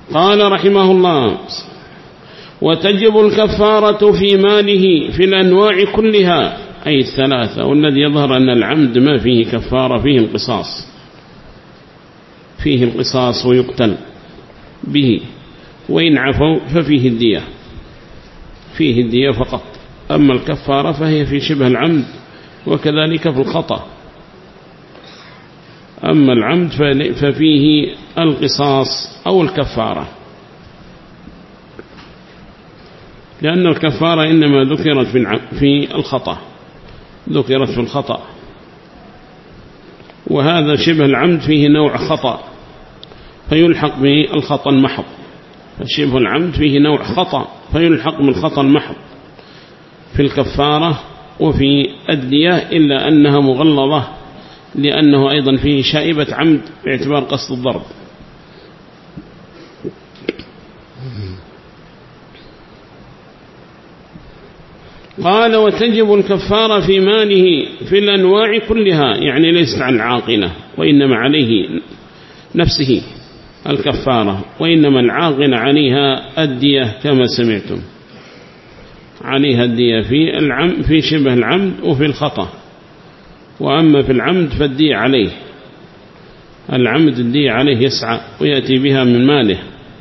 قال رحمه الله: وتجب الكفارة في ماله في الأنواع كلها، أي الثلاثة. والذي يظهر أن العمد ما فيه كفارة، فيه القصاص، فيه القصاص ويقتل به، وإن عفوا ففيه الدية، فيه الدية فقط. أما الكفارة فهي في شبه العمد، وكذلك في الخطأ. أما العمد ففيه القصاص أو الكفارة، لأن الكفارة إنما ذكرت في الخطأ، ذكرت في الخطأ، وهذا شبه العمد فيه نوع خطأ فيلحق بالخطأ المحض، فشبه العمد فيه نوع خطأ فيلحق بالخطأ المحض في الكفارة وفي الدية، إلا أنها مغلظة لأنه أيضا فيه شائبة عمد باعتبار قصد الضرب. قال: وتجب الكفارة في ماله في الأنواع كلها، يعني ليست عن العاقلة، وإنما عليه نفسه الكفارة، وإنما العاقلة عليها الدية كما سمعتم، عليها الدية في شبه العمد وفي الخطأ. وأما في العمد فالدية عليه، العمد الدية عليه يسعى ويأتي بها من ماله.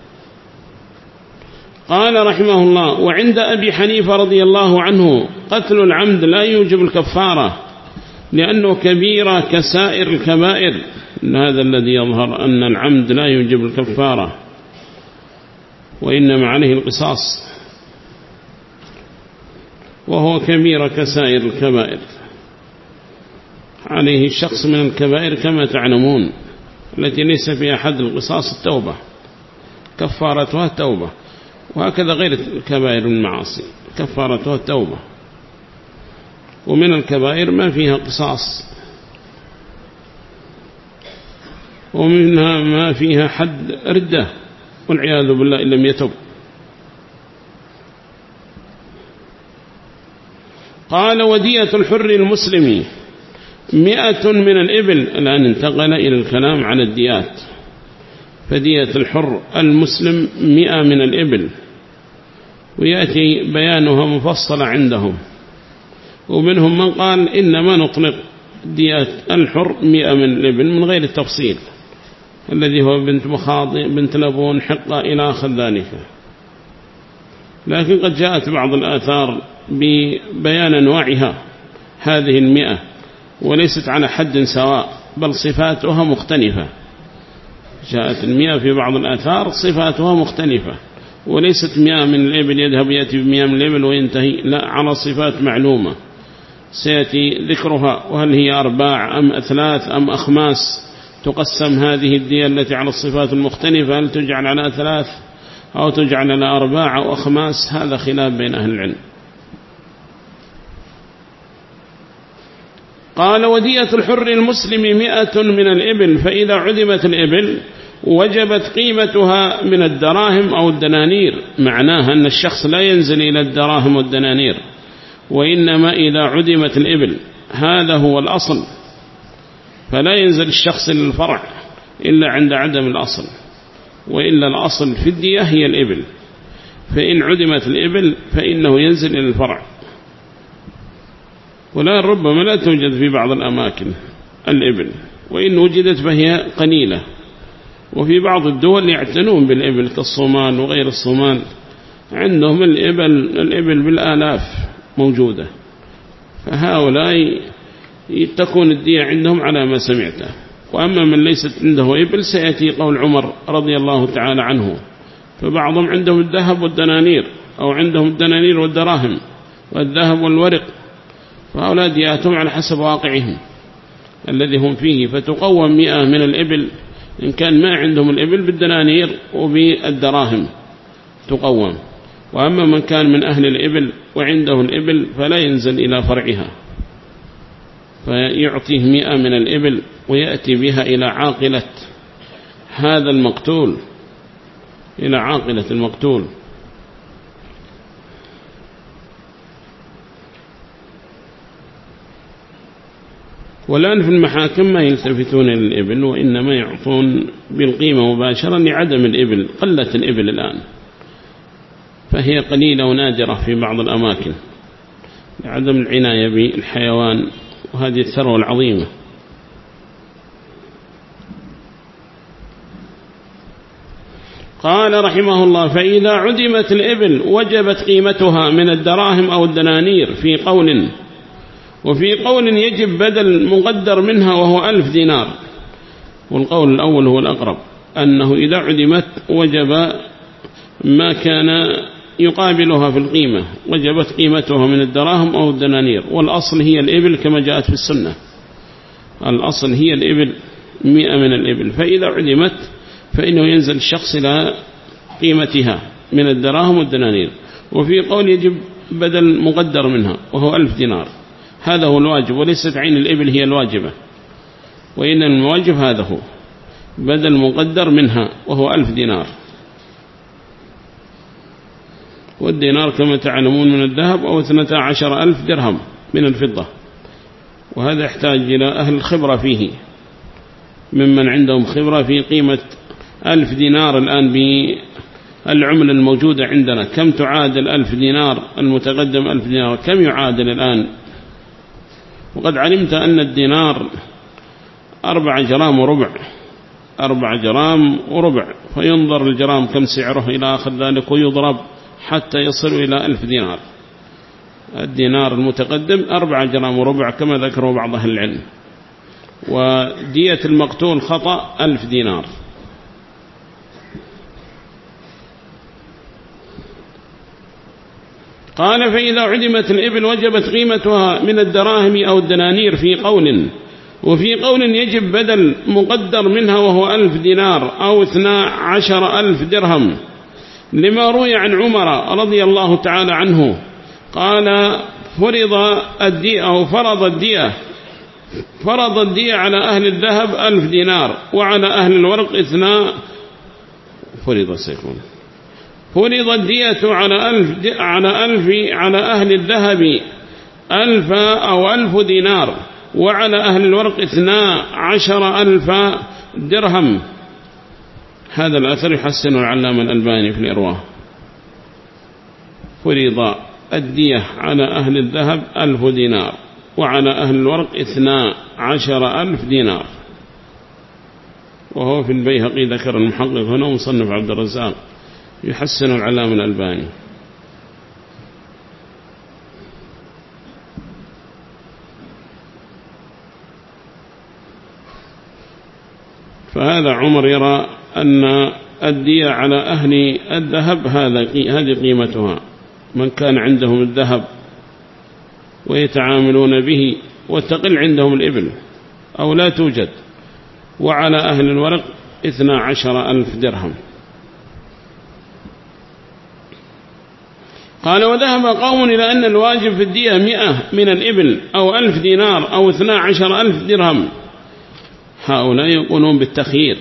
قال رحمه الله: وعند أبي حنيفة رضي الله عنه قتل العمد لا يوجب الكفارة لأنه كبيرة كسائر الكبائر. هذا الذي يظهر أن العمد لا يوجب الكفارة، وإنما عليه القصاص، وهو كبيرة كسائر الكبائر، عليه الشخص من الكبائر كما تعلمون التي ليس فيها حد القصاص التوبة، كفارتها التوبة، وهكذا غير الكبائر المعاصي كفارتها التوبة. ومن الكبائر ما فيها قصاص، ومنها ما فيها حد ردة والعياذ بالله إن لم يتب. قال: ودية الحر المسلم 100 من الإبل. الآن انتقل إلى الكلام عن الديات. فدية الحر المسلم 100 من الإبل، ويأتي بيانها مفصلة عندهم. ومنهم من قال إنما نطلق ديات الحر 100 من الإبل من غير التفصيل، الذي هو بنت مخاض، بنت لبون، حقة إلى آخر ذلك. لكن قد جاءت بعض الآثار ببيان أنواعها هذه 100، وليست على حد سواء، بل صفاتها مختلفة. جاءت 100 في بعض الآثار صفاتها مختلفة، وليست 100 من الإبل يذهب يأتي ب100 من الإبل وينتهي، لا، على صفات معلومة سيأتي ذكرها، وهل هي أرباع أم أثلاث أم أخماس. تقسم هذه الدية التي على الصفات المختلفة، هل تجعل على ثلاث أو تجعل على أرباع أو أخماس، هذا خلاف بين أهل العلم. قال: ودية الحر المسلم 100 من الإبل، فإذا عدمت الإبل وجبت قيمتها من الدراهم أو الدنانير. معناها أن الشخص لا ينزل إلى الدراهم والدنانير، وإنما إذا عدمت الإبل، هذا هو الأصل، فلا ينزل الشخص للفرع إلا عند عدم الأصل، وإلا الأصل في الدية هي الإبل، فإن عدمت الإبل فإنه ينزل إلى الفرع. ولا ربما لا توجد في بعض الأماكن الإبل، وإن وجدت فهي قليلة. وفي بعض الدول يعتنون بالإبل كالصومال وغير الصومال، عندهم الإبل بالآلاف موجودة، فهؤلاء تكون الدية عندهم على ما سمعته. وأما من ليست عنده إبل سيأتي قول عمر رضي الله تعالى عنه، فبعضهم عندهم الذهب والدنانير، أو عندهم الدنانير والدراهم والذهب والورق، فهؤلاء دياتهم على حسب واقعهم الذي هم فيه، فتقوم 100 من الإبل إن كان ما عندهم الإبل بالدنانير وبالدراهم تقوم. وأما من كان من أهل الإبل وعنده الإبل فلا ينزل إلى فرعها، فيعطيه 100 من الإبل ويأتي بها إلى عاقلة هذا المقتول، إلى عاقلة المقتول. والآن في المحاكم ما يلتفتون للإبل، وإنما يعطون بالقيمة مباشرة لعدم الإبل، قلت الإبل الآن، فهي قليلة ونادرة في بعض الأماكن لعدم العناية بالحيوان، وهذه الثروة العظيمة. قال رحمه الله: فإذا عدمت الإبل وجبت قيمتها من الدراهم أو الدنانير في قول، وفي قول يجب بدل مقدر منها وهو 1000 دينار. والقول الأول هو الأقرب، أنه إذا عدمت وجب ما كان يقابلها في القيمة، وجبت قيمتها من الدراهم أو الدنانير، والأصل هي الإبل كما جاءت في السنة، الأصل هي الإبل 100 من الإبل، فإذا عدمت فإنه ينزل الشخص إلى قيمتها من الدراهم والدنانير. وفي قول يجب بدل مقدر منها وهو 1000 دينار، هذا هو الواجب، وليست عين الإبل هي الواجبة، وإن الواجب هذا هو بدل مقدر منها وهو 1000 دينار. والدينار كما تعلمون من الذهب، أو 12,000 درهم من الفضة، وهذا يحتاج إلى أهل الخبرة فيه، ممن عندهم خبرة في قيمة 1000 دينار الآن بالعملة الموجودة عندنا، كم تعادل 1000 دينار المتقدم 1000 دينار كم يعادل الآن؟ وقد علمت أن الدينار 4 جرام وربع، 4 جرام وربع، فينظر الجرام كم سعره إلى آخر ذلك، ويضرب حتى يصل إلى 1000 دينار. الدينار المتقدم 4 جرام وربع كما ذكروا بعض أهل العلم، ودية المقتول خطأ 1000 دينار. قال: فإذا عدمت الإبل وجبت قيمتها من الدراهم أو الدنانير في قول، وفي قول يجب بدل مقدر منها وهو 1000 دينار أو 12,000 درهم، لما روي عن عمر رضي الله تعالى عنه قال: فرض الدية على أهل الذهب 1000 دينار، وعلى أهل الورق فرض الدية على أهل الذهب 1000 أو 1000 دينار، وعلى أهل الورق 12,000 درهم. هذا الأثر يحسن العلامة الألباني في الإرواح. فرض الدية على أهل الذهب 1000 دينار، وعلى أهل الورق 12,000 دينار. وهو في البيهقي ذكر المحقق هنا ومصنف عبد الرزاق، يحسن العلامة الألباني. فهذا عمر يرى أن الدية على أهل الذهب هذه قيمتها، من كان عندهم الذهب ويتعاملون به وتقل عندهم الإبل أو لا توجد، وعلى أهل الورق 12,000 درهم. قال: وذهب قوم إلى أن الواجب في الدية 100 من الإبل أو 1000 دينار أو 12,000 درهم. هؤلاء يقولون بالتخيير،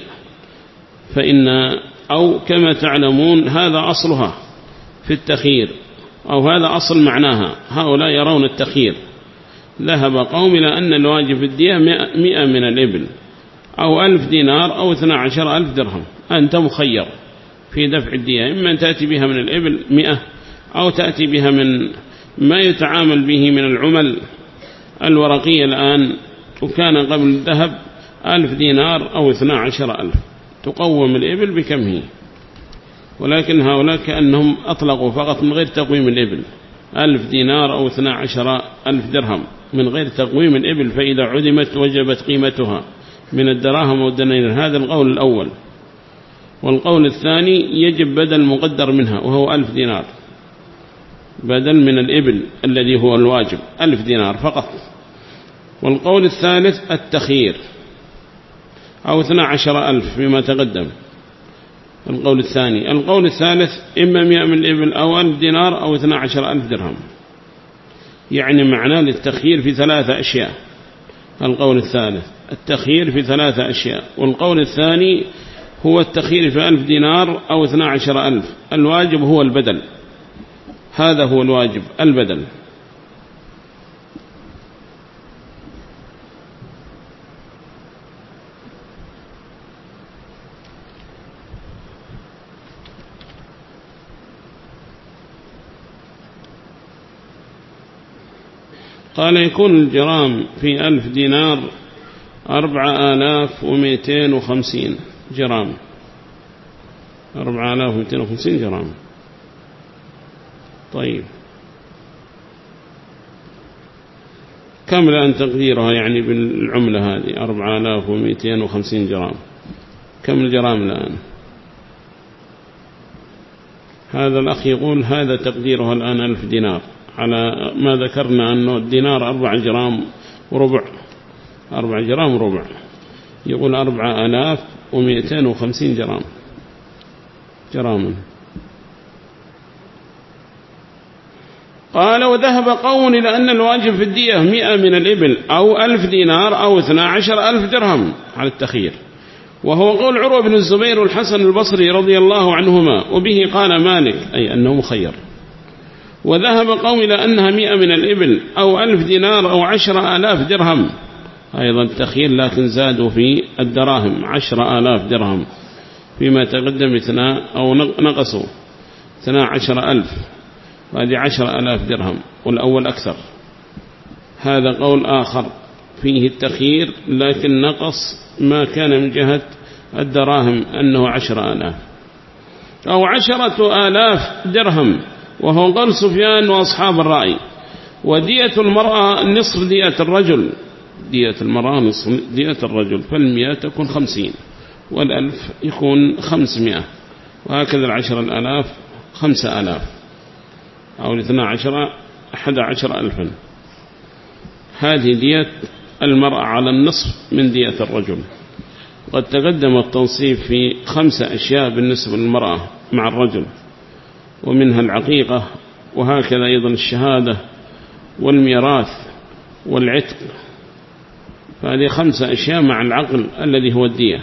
أو كما تعلمون هذا أصلها في التخيير، أو هذا أصل معناها، هؤلاء يرون التخيير. ذهب قوم إلى أن الواجب في الدية 100 من الإبل أو 1000 دينار أو 12,000 درهم، أنت مخير في دفع الدية، إما أن تأتي بها من الإبل 100 أو تأتي بها من ما يتعامل به من العمل الورقية الآن، وكان قبل الذهب 1000 دينار أو 12,000، تقوم الإبل بكم هي. ولكن هؤلاء كأنهم أطلقوا فقط من غير تقويم الإبل 1000 دينار أو 12,000 درهم من غير تقويم الإبل، فإذا عدمت وجبت قيمتها من الدراهم والدنانير. هذا القول الأول. والقول الثاني يجب بدل مقدر منها وهو 1000 دينار، بدل من الإبل الذي هو الواجب 1000 دينار فقط. والقول الثالث التخيير أو 12,000 فيما تقدم. القول الثاني. القول الثالث إما 100 من الإبل أو 1000 دينار أو 12,000 درهم، يعني معناه للتخيير في 3 أشياء. القول الثالث التخيير في 3 أشياء، والقول الثاني هو التخيير في 1000 دينار أو 12,000. الواجب هو البدل، هذا هو الواجب البدل. قال يكون الجرام في 1000 دينار 4250 جرام، 4250 جرام. طيب كم الآن تقديرها يعني بالعملة هذه 4250 جرام؟ كم الجرام الآن؟ هذا الأخ يقول هذا تقديرها الآن 1000 دينار، على ما ذكرنا أنه الدينار 4 جرام وربع، 4 جرام وربع، يقول 4250 جراما. قال وذهب قوم إلى أن الواجب في الدية 100 من الإبل أو 1000 دينار أو 12,000 درهم على التخير، وهو قول عروة بن الزبير والحسن البصري رضي الله عنهما، وبه قال مالك أي أنه مخير. وذهب قوم إلى أنها 100 من الإبل أو 1000 دينار أو 10,000 درهم، أيضا التخيير، لكن زادوا في الدراهم 10,000 درهم فيما تقدم أو نقصوا 12,000، وهذه 10,000 درهم، والأول أكثر. هذا قول آخر فيه التخيير، لكن نقص ما كان من جهة الدراهم أنه 10,000 أو 10,000 درهم، وهو قول سفيان وأصحاب الرأي. ودية المرأة نصف دية الرجل، دية المرأة نصف دية الرجل، فالمئة تكون 50 والألف يكون 500، وهكذا 10,000 5,000 أو 11,000. هذه دية المرأة على النصف من دية الرجل. قد تقدم التنصيف في 5 أشياء بالنسبة للمرأة مع الرجل، ومنها العقيقة، وهكذا أيضا الشهادة والميراث والعتق، فهذه 5 أشياء مع العقل الذي هو الدية.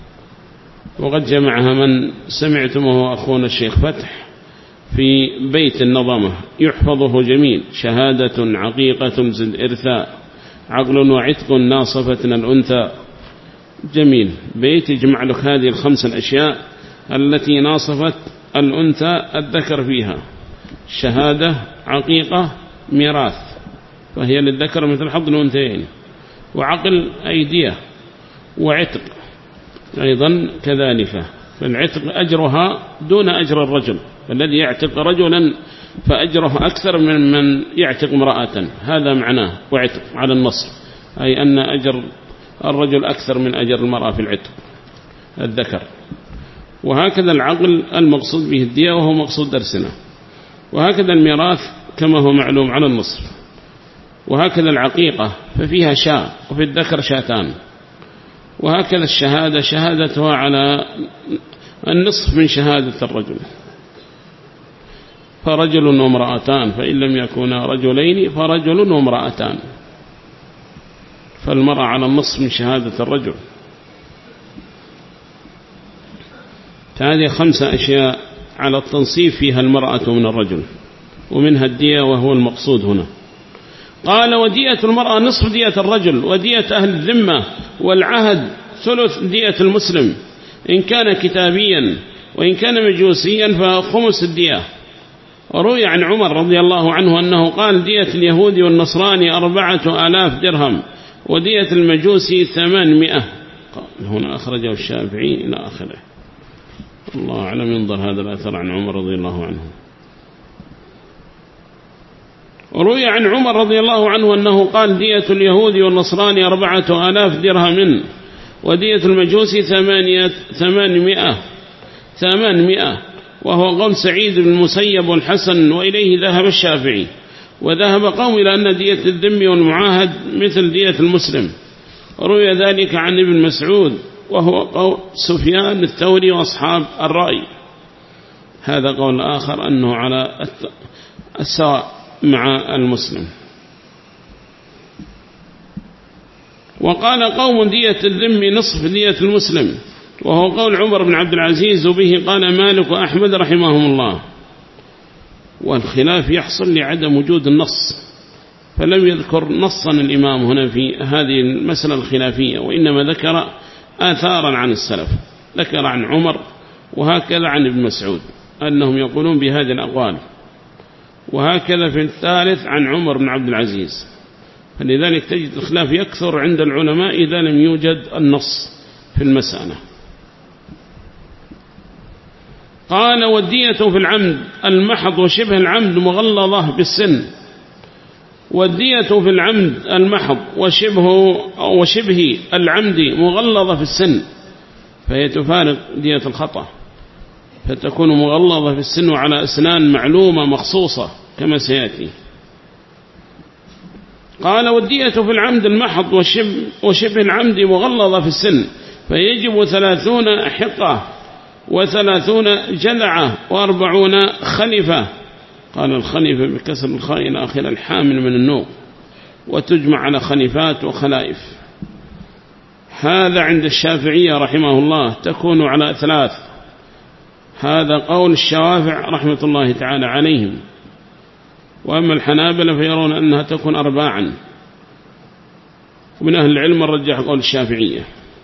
وقد جمعها من سمعتمه أخونا الشيخ فتح في بيت النظمة يحفظه جميل: شهادة عقيقة زد إرثاء عقل وعتق ناصفتنا الأنثى. جميل بيت يجمع لك هذه ال5 الأشياء التي ناصفت الأنثى الذكر فيها: شهادة، عقيقة، ميراث، فهي للذكر مثل حظ الأنثيين، وعقل أيدية، وعتق أيضا كذلك. فالعتق أجرها دون أجر الرجل، الذي يعتق رجلا فأجره أكثر من يعتق امرأة، هذا معناه. وعتق على النصر، أي أن أجر الرجل أكثر من أجر المرأة في العتق الذكر. وهكذا العقل المقصود به الدية، وهو مقصود درسنا. وهكذا الميراث كما هو معلوم على النصف. وهكذا العقيقة ففيها شاة، وفي الذكر شاتان. وهكذا الشهادة شهادتها على النصف من شهادة الرجل، فرجل وامرأتان، فإن لم يكونا رجلين فرجل وامرأتان، فالمرأة على النصف من شهادة الرجل. هذه 5 أشياء على التنصيف فيها المرأة من الرجل، ومنها الدية وهو المقصود هنا. قال ودية المرأة نصف دية الرجل، ودية أهل الذمة والعهد ثلث دية المسلم إن كان كتابيا، وإن كان مجوسيا فخمس الدية. وروي عن عمر رضي الله عنه أنه قال: دية اليهود والنصراني 4,000 درهم، ودية المجوسي 800. هنا أخرجه الشافعي إلى آخره. الله أعلم. ينظر هذا الأثر عن عمر رضي الله عنه. وروي عن عمر رضي الله عنه أنه قال: دية اليهود والنصراني 4,000 درهم، ودية المجوسي 800، وهو قول سعيد بن المسيب والحسن، وإليه ذهب الشافعي. وذهب قوم إلى أن دية الذم والمعاهد مثل دية المسلم. وروي ذلك عن ابن مسعود، وهو قول سفيان الثوري وأصحاب الرأي. هذا قول آخر أنه على السواء مع المسلم. وقال قوم: دية الذم نصف دية المسلم، وهو قول عمر بن عبد العزيز، وبه قال مالك وأحمد رحمهم الله. والخلاف يحصل لعدم وجود النص، فلم يذكر نصا الإمام هنا في هذه المسألة الخلافية، وإنما ذكر آثارا عن السلف، ذكر عن عمر وهكذا عن ابن مسعود أنهم يقولون بهذه الأقوال، وهكذا في الثالث عن عمر بن عبد العزيز. فلذلك تجد الخلاف يكثر عند العلماء إذا لم يوجد النص في المسألة. قال والدية في العمد المحض وشبه العمد مغلظة بالسن. والدية في العمد المحض وشبه العمد مغلظة في السن، فهي تفارق دية الخطأ، فتكون مغلظة في السن وعلى أسنان معلومة مخصوصة كما سيأتي. قال والدية في العمد المحض وشبه العمد مغلظة في السن، فيجب 30 حقة 30 جلعة 40 خلفة. قال الخلفة بكسر الخاء إلى آخر الحامل من النوم، وتجمع على خلفات وخلائف. هذا عند الشافعية رحمه الله تكون على 3. هذا قول الشوافع رحمة الله تعالى عليهم. وأما الحنابلة فيرون أنها تكون 4. ومن أهل العلم الرجح قول الشافعية.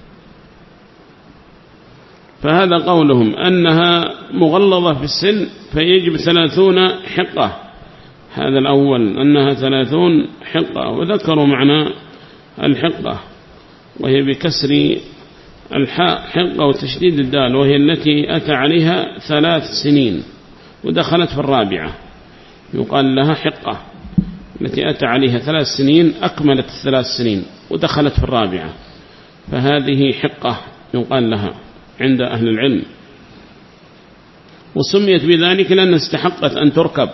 فهذا قولهم أنها مغلظة في السن فيجب 30 حقة. هذا الأول أنها 30 حقة. وذكروا معنى الحقة وهي بكسر الحاء حقة وتشديد الدال، وهي التي أتى عليها 3 سنين ودخلت في 4. يقال لها حقة التي أتى عليها 3 سنين أكملت 3 سنين ودخلت في 4، فهذه حقة يقال لها عند أهل العلم. وسميت بذلك لأن استحقت أن تركب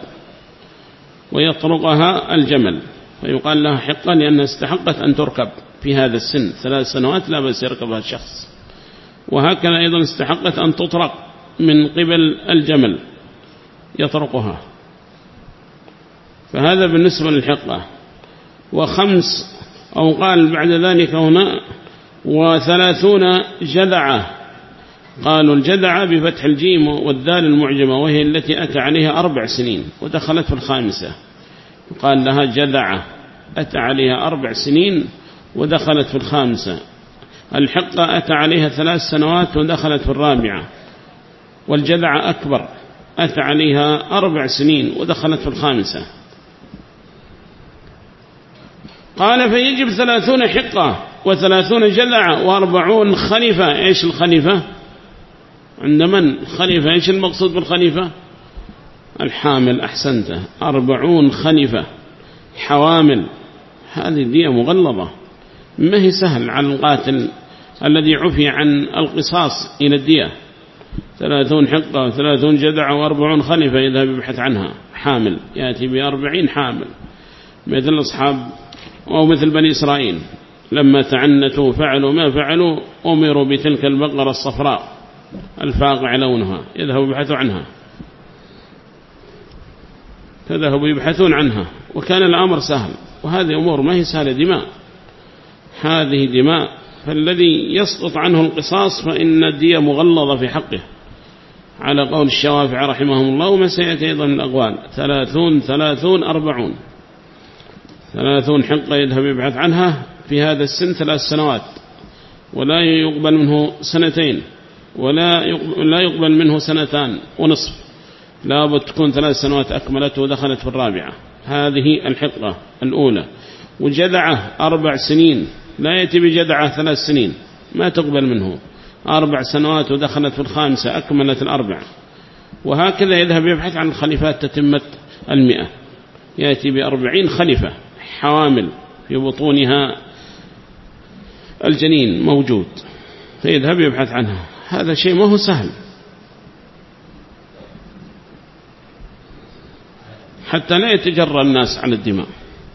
ويطرقها الجمل، فيقال لها حقا لأنها استحقت أن تركب في هذا السن 3 سنوات لا بس يركبها الشخص. وهكذا أيضا استحقت أن تطرق من قبل الجمل يطرقها، فهذا بالنسبة للحقة. 5 أو قال بعد ذلك هنا 30 جذعة. قالوا الجذعة بفتح الجيم والذال المعجمة، وهي التي أتى عليها 4 سنين ودخلت في 5. قال لها جذعة أتى عليها 4 سنين ودخلت في 5. الحقة أتى عليها 3 سنوات ودخلت في 4. والجذعة أكبر أتى عليها 4 سنين ودخلت في 5. قال فيجب 30 حقة 30 جذعة 40 خلفة. إيش الخلفة؟ عند من خليفة؟ إيش المقصود بالخليفة؟ الحامل. أحسنت. 40 خليفة حوامل. هذه دية مغلظة، ما هي سهل على القاتل الذي عفي عن القصاص إلى الدية. 30 حقة 30 جذعة 40 خليفة يذهب يبحث عنها حامل، يأتي ب40 حامل، مثل أصحاب أو مثل بني إسرائيل لما تعنتوا فعلوا ما فعلوا أمروا بتلك البقرة الصفراء الفاقع لونها، يذهبوا يبحثوا عنها، فذهبوا يبحثون عنها وكان الأمر سهل. وهذه أمور ما هي سهلة، دماء، هذه دماء، فالذي يسقط عنه القصاص فإن الدية مغلظة في حقه على قول الشوافع رحمهم الله. وما سيأتي أيضا من الأقوال 30 30 40. 30 حقة يذهب يبحث عنها في هذا السن 3 سنوات، ولا يقبل منه 2 ولا يقبل منه 2.5 سنين، لا بد تكون 3 سنوات أكملته ودخلت في 4. هذه الحقة الأولى. وجذعة 4 سنين، لا يأتي بجذعة 3 سنين ما تقبل منه، 4 سنوات ودخلت في 5 أكملت 4. وهكذا يذهب يبحث عن الخليفات تتمة 100، يأتي ب40 خليفة حوامل في بطونها الجنين موجود، فيذهب يبحث عنها. هذا شيء ما هو سهل، حتى لا يتجرى الناس على الدماء.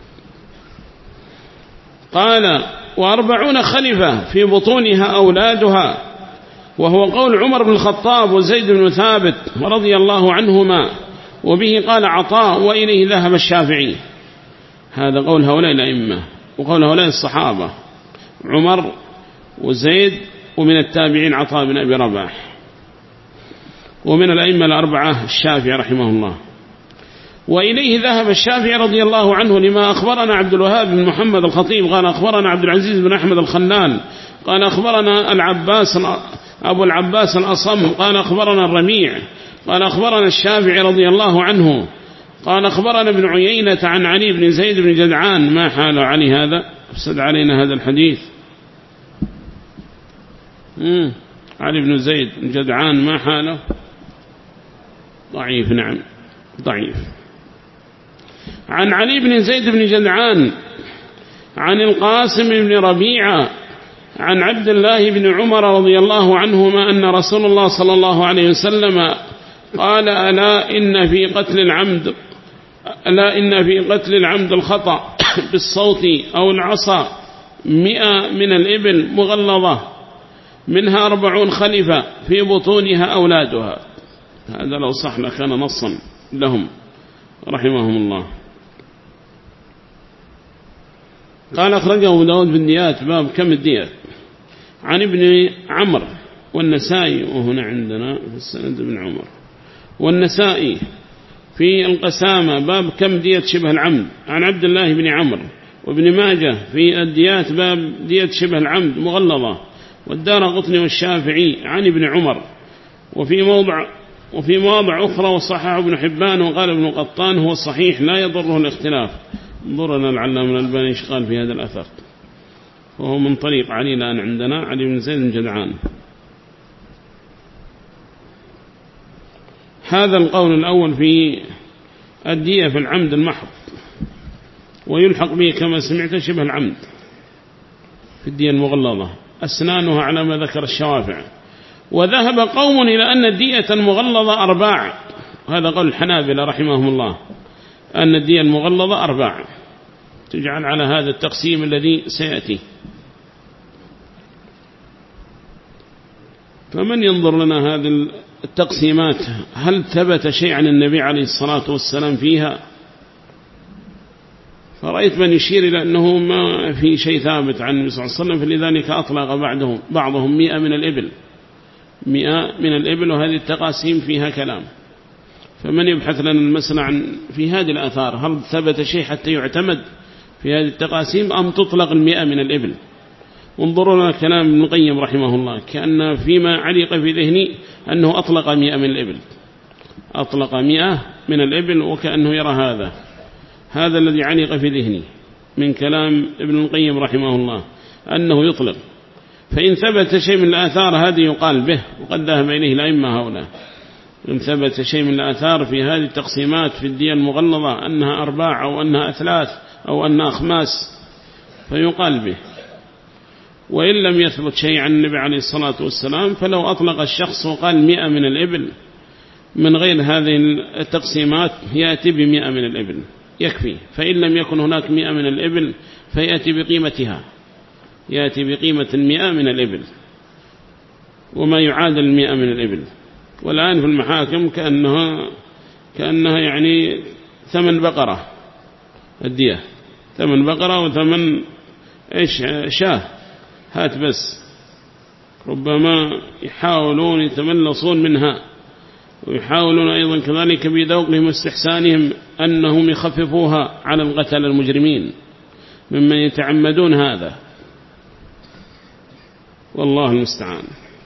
قال 40 خليفة في بطونها أولادها، وهو قول عمر بن الخطاب وزيد بن ثابت رضي الله عنهما، وبه قال عطاء وإليه ذهب الشافعي. هذا قول هؤلاء الأئمة وقول هؤلاء الصحابة عمر وزيد، ومن التابعين عطاء بن أبي رباح، ومن الأئمة الأربعة الشافعي رحمه الله. وإليه ذهب الشافعي رضي الله عنه لما أخبرنا عبد الوهاب بن محمد الخطيب قال أخبرنا عبد العزيز بن أحمد الخلال قال أخبرنا أبو العباس الأصم قال أخبرنا الرميع قال أخبرنا الشافعي رضي الله عنه قال أخبرنا ابن عيينة عن علي بن زيد بن جدعان. ما حال علي هذا؟ أفسد علينا هذا الحديث. علي بن زيد بن جدعان ما حاله؟ ضعيف. نعم ضعيف. عن علي بن زيد بن جدعان عن القاسم بن ربيعة عن عبد الله بن عمر رضي الله عنهما أن رسول الله صلى الله عليه وسلم قال ألا إن في قتل العمد الخطأ بالصوت أو العصا 100 من الإبل مغلظة منها 40 خلفة في بطونها أولادها. هذا لو صح لكان نصا لهم رحمهم الله. قال أخرجه أبو داود بالديات باب كم الديات عن ابن عمر والنسائي، وهنا عندنا في السند ابن عمر والنسائي في القسامة باب كم دية شبه العمد عن عبد الله بن عمر، وابن ماجه في الديات باب دية شبه العمد مغلظة، والدارقطني والشافعي عن ابن عمر. وفي مواضع أخرى وصححه ابن حبان وقال ابن قطان هو صحيح لا يضره الاختلاف. انظرنا العلامة الألباني ايش قال في هذا الأثر، وهو من طريق علي الآن عندنا علي بن زيد بن جدعان. هذا القول الأول في الدية في العمد المحض، ويلحق به كما سمعت شبه العمد في الدية المغلظة أسنانها على ما ذكر الشوافع. وذهب قوم إلى أن الدية المغلظة 4، هذا قول الحنابلة رحمهم الله، أن الدية المغلظة 4 تجعل على هذا التقسيم الذي سيأتي. فمن ينظر لنا هذه التقسيمات، هل ثبت شيء عن النبي عليه الصلاة والسلام فيها؟ فرأيت من يشير إلى أنه ما في شيء ثابت عن النبي صلى الله عليه وسلم، فلذلك أطلق بعضهم 100 من الإبل، 100 من الإبل، وهذه التقاسيم فيها كلام. فمن يبحث لنا المسألة في هذه الآثار، هل ثبت شيء حتى يعتمد في هذه التقاسيم أم تطلق 100 من الإبل؟ انظروا لنا كلام ابن القيم رحمه الله، كأن فيما علق في ذهني أنه أطلق 100 من الإبل، أطلق 100 من الإبل، وكأنه يرى هذا الذي علق في ذهني من كلام ابن القيم رحمه الله أنه يطلق. فإن ثبت شيء من الآثار هذه يقال به، وقد ذهب إليه الأئمة هؤلاء. إن ثبت شيء من الآثار في هذه التقسيمات في الدية المغلظة أنها 4 أو أنها 3 أو أنها 5 فيقال به. وإن لم يثبت شيء عن النبي عليه الصلاة والسلام، فلو أطلق الشخص وقال 100 من الإبل من غير هذه التقسيمات يأتي 100 من الإبل يكفي. فإن لم يكن هناك 100 من الإبل فيأتي بقيمتها، يأتي بقيمة 100 من الإبل وما يعادل 100 من الإبل. والآن في المحاكم كأنها يعني 8 بقرة الدية، 8 بقرة و8 شاه، هات بس. ربما يحاولون يتملصون منها، ويحاولون أيضا كذلك بذوقهم واستحسانهم أنهم يخففوها على القتل المجرمين ممن يتعمدون هذا، والله المستعان.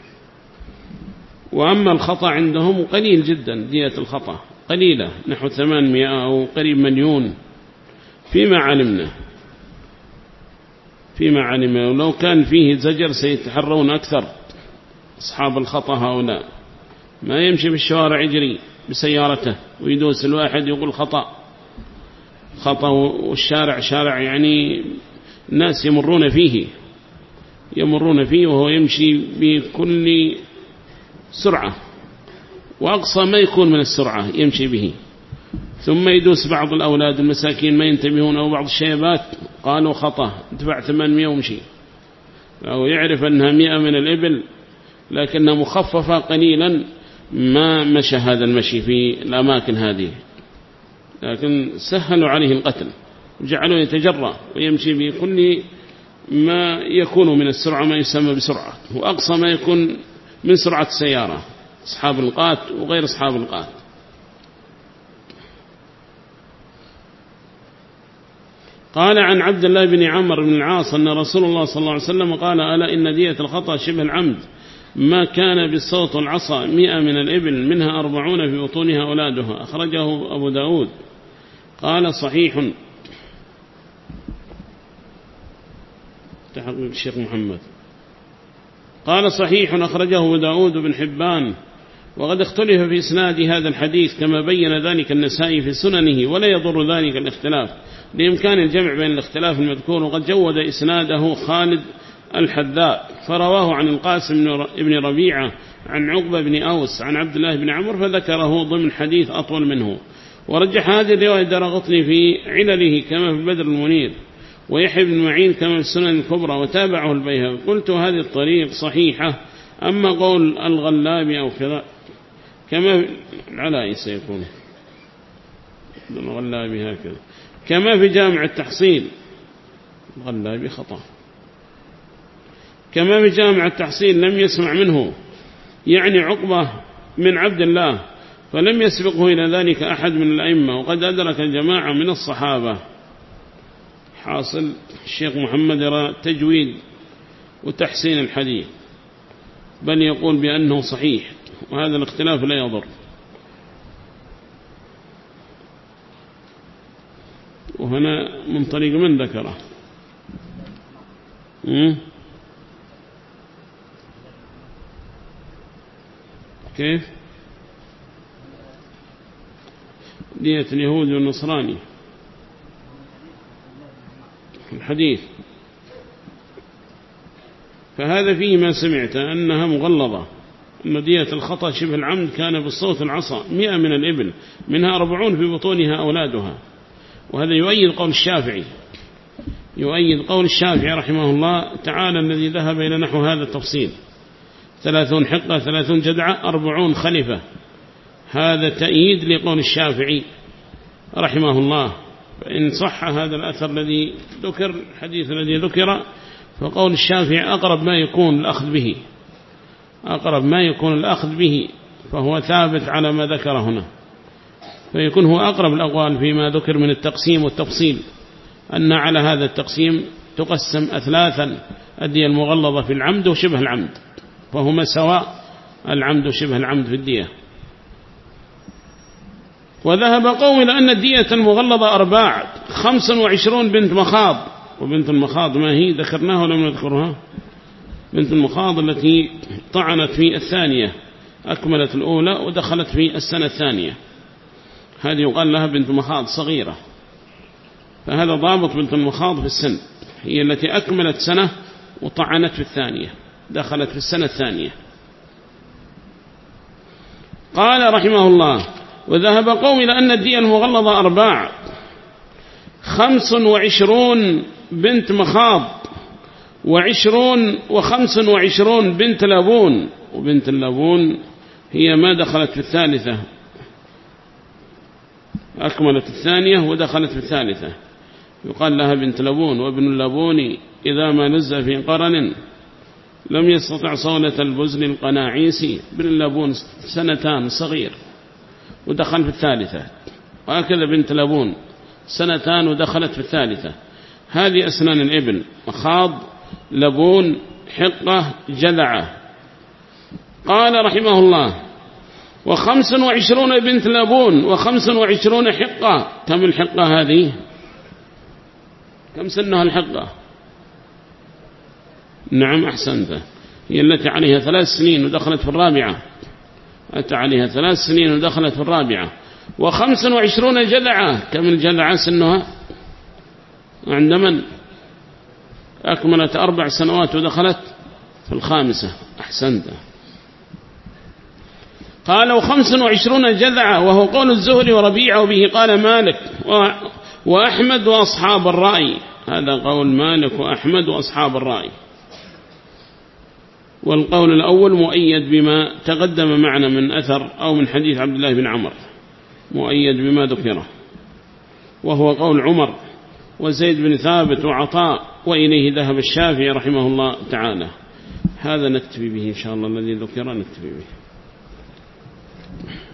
وأما الخطأ عندهم قليل جدا، دية الخطأ قليلة، نحو 800 أو قريب 1,000,000 فيما علمنا. ولو كان فيه زجر سيتحرون أكثر أصحاب الخطأ هؤلاء. ما يمشي في الشوارع يجري بسيارته ويدوس الواحد يقول خطأ، والشارع شارع يعني الناس يمرون فيه وهو يمشي بكل سرعة، وأقصى ما يكون من السرعة يمشي به، ثم يدوس بعض الأولاد المساكين ما ينتبهون، أو بعض الشيبات قالوا خطأ دفع 800 ومشي، أو يعرف أنها 100 من الإبل لكنها مخففة قليلا، ما مشى هذا المشي في الأماكن هذه، لكن سهلوا عليه القتل وجعلوا يتجرأ ويمشي بكل ما يكون من السرعة، ما يسمى بسرعة، وأقصى ما يكون من سرعة السيارة، أصحاب القات وغير أصحاب القات. قال عن عبد الله بن عمرو بن العاص أن رسول الله صلى الله عليه وسلم قال ألا إن دية الخطأ شبه العمد ما كان بالصوت والعصا 100 من الإبل منها 40 في بطونها أولادها. أخرجه أبو داود قال صحيح، تحقيق الشيخ محمد، قال صحيح أخرجه أبو داود بن حبان، وقد اختلف في إسناد هذا الحديث كما بين ذلك النسائي في سننه، ولا يضر ذلك الاختلاف لإمكان الجمع بين الاختلاف المذكور. وقد جود إسناده خالد الحذاء فرواه عن القاسم بن ربيعة عن عقبة بن أوس عن عبد الله بن عمرو فذكره ضمن حديث أطول منه. ورجح هذه الرواية الدارقطني في علله كما في بدر المنير، ويحيى بن معين كما في السنن الكبرى، وتابعه البيهقي. قلت هذه الطريق صحيحة. أما قول الغلابي أو كذا كما العلائي سيكون الغلابي هكذا كما في جامع التحصيل، الغلابي خطأ، كما في جامع التحصيل لم يسمع منه يعني عقبة من عبد الله، فلم يسبقه إلى ذلك أحد من الأئمة، وقد أدرك جماعة من الصحابة. حاصل الشيخ محمد يرى تجويد وتحسين الحديث، بل يقول بأنه صحيح، وهذا الاختلاف لا يضر. وهنا من طريق من ذكره؟ كيف؟ دية اليهود والنصراني الحديث، فهذا فيه ما سمعت أنها مغلظة، أن دية الخطأ شبه العمد كان بالصوت العصا 100 من الإبل، منها 40 في بطونها أولادها. وهذا يؤيد قول الشافعي، يؤيد قول الشافعي رحمه الله تعالى الذي ذهب إلى نحو هذا التفصيل: 30 حقة 30 جدعة 40 خلفة. هذا تأييد لقول الشافعي رحمه الله. فإن صح هذا الأثر الذي ذكر، الحديث الذي ذكر، فقول الشافعي أقرب ما يكون الأخذ به، أقرب ما يكون الأخذ به، فهو ثابت على ما ذكر هنا، فيكون هو أقرب الأقوال فيما ذكر من التقسيم والتفصيل، أن على هذا التقسيم تقسم أثلاثا: الدية المغلظة في العمد وشبه العمد، فهما سواء العمد وشبه العمد في الدية. وذهب قوم إلى أن الدية المغلظة 4: 25 بنت مخاض. وبنت المخاض ما هي؟ ذكرناها ولم نذكرها. بنت المخاض التي طعنت في الثانية، أكملت الأولى ودخلت في السنة الثانية، هذه يقال لها بنت مخاض صغيرة. فهذا ضابط بنت المخاض في السن، هي التي أكملت سنة وطعنت في الثانية، دخلت في السنة الثانية. قال رحمه الله: وذهب قوم إلى أن الدية المغلظة 4: 25 بنت مخاض، 20 و25 بنت لابون. وبنت اللابون هي ما دخلت في الثالثة، أكملت الثانية ودخلت في الثالثة، يقال لها بنت لابون. وابن اللابون إذا ما نزل في قرن لم يستطع صولة البزن القناعيسي. ابن اللابون 2 صغير ودخل في الثالثة، وهكذا بنت لابون 2 ودخلت في الثالثة. هذه أسنان الإبل: مخاض، لبون، حقة، جذعة. قال رحمه الله: 25 بنت لبون و25 حقة. كم الحقة هذه؟ كم سنها الحقة؟ نعم أحسنت، هي التي عليها 3 سنين ودخلت في الرابعة، أتى عليها 3 سنين ودخلت في الرابعة. 25 جذعة. كم الجذعة سنها؟ عند من؟ أكملت 4 سنوات ودخلت في الخامسة. أحسنت. قال: 25 جذعة، وهو قول الزهري وربيعة، وبه قال مالك وأحمد وأصحاب الرأي. هذا قول مالك وأحمد وأصحاب الرأي. والقول الأول مؤيد بما تقدم معنا من أثر أو من حديث عبد الله بن عمر، مؤيد بما ذكره، وهو قول عمر وزيد بن ثابت وعطاء، وإليه ذهب الشافعي رحمه الله تعالى. هذا نكتفي به إن شاء الله، الذي ذكر نكتفي به.